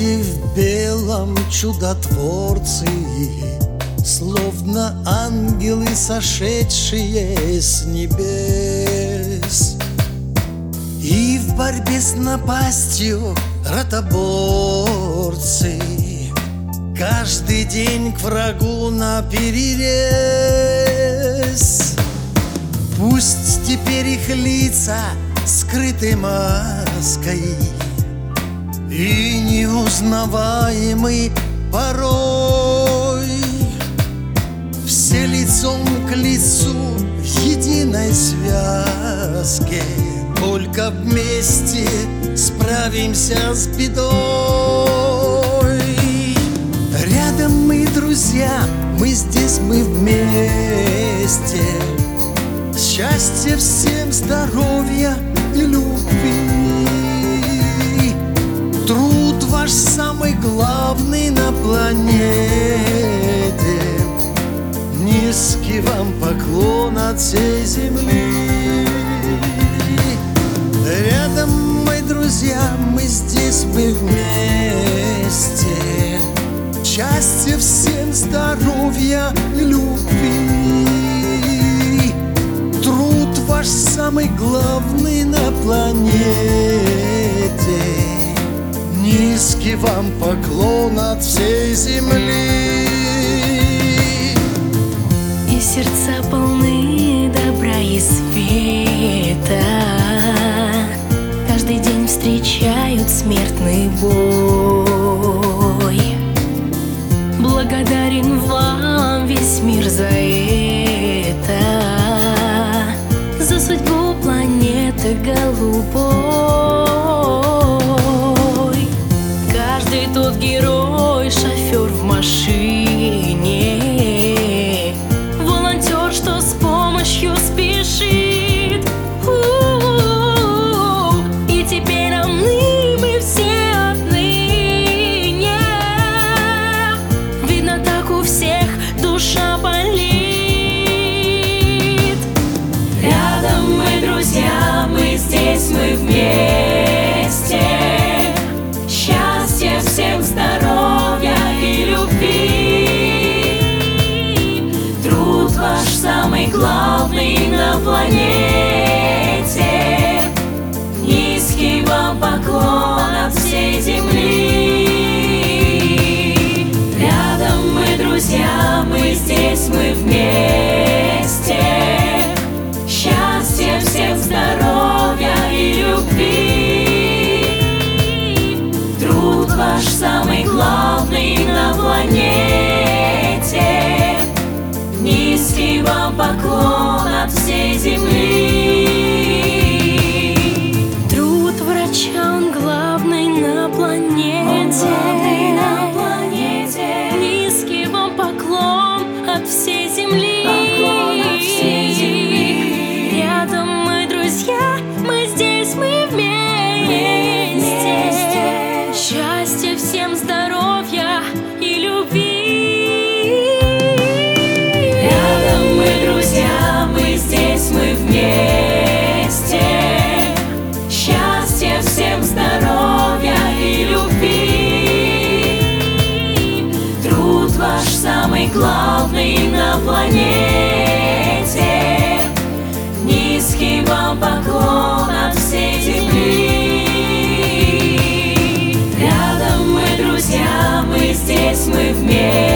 Люди в белом чудотворцы, словно ангелы, сошедшие с небес. И в борьбе с напастью ротоборцы каждый день к врагу наперерез. Пусть теперь их лица скрыты маской и неузнаваемы порой, все лицом к лицу в единой связке. Только вместе справимся с бедой. Рядом мы, друзья, мы здесь, мы вместе. Счастья всем, здоровья и любви. Труд ваш самый главный на планете. Низкий вам поклон от всей земли. Рядом, мои друзья, мы здесь, мы вместе. Счастья всем, здоровья и любви. Труд ваш самый главный на планете. Низкий вам поклон от всей земли. И сердца полны добра и света каждый день встречают смертный бой. Благодарен вам весь мир за это, за судьбу планеты голубой. Каждый тот герой, шофер в машине, волонтер, что с помощью спешит. И теперь равны мы все отныне. Видно, так у всех душа болит. Рядом мы, друзья, мы здесь, мы вместе. Счастья всем, здоровья и любви. Труд ваш самый главный на планете. Низкий вам поклон от всей земли. Рядом мы, друзья, мы здесь, мы вместе. Счастья всем, здоровья и любви. Труд ваш самый главный на планете. Низкий вам поклон от всей земли. Труд врача, он главный на планете. Низкий вам поклон от всей земли. Рядом мы, друзья, мы здесь, мы вместе. Счастья всем, здоровья и любви. Рядом мы, друзья, мы здесь, мы вместе. Счастья всем, здоровья и любви. Труд ваш самый главный на планете. Низкий вам поклон от всей земли. Рядом мы, друзья, мы здесь, мы вместе.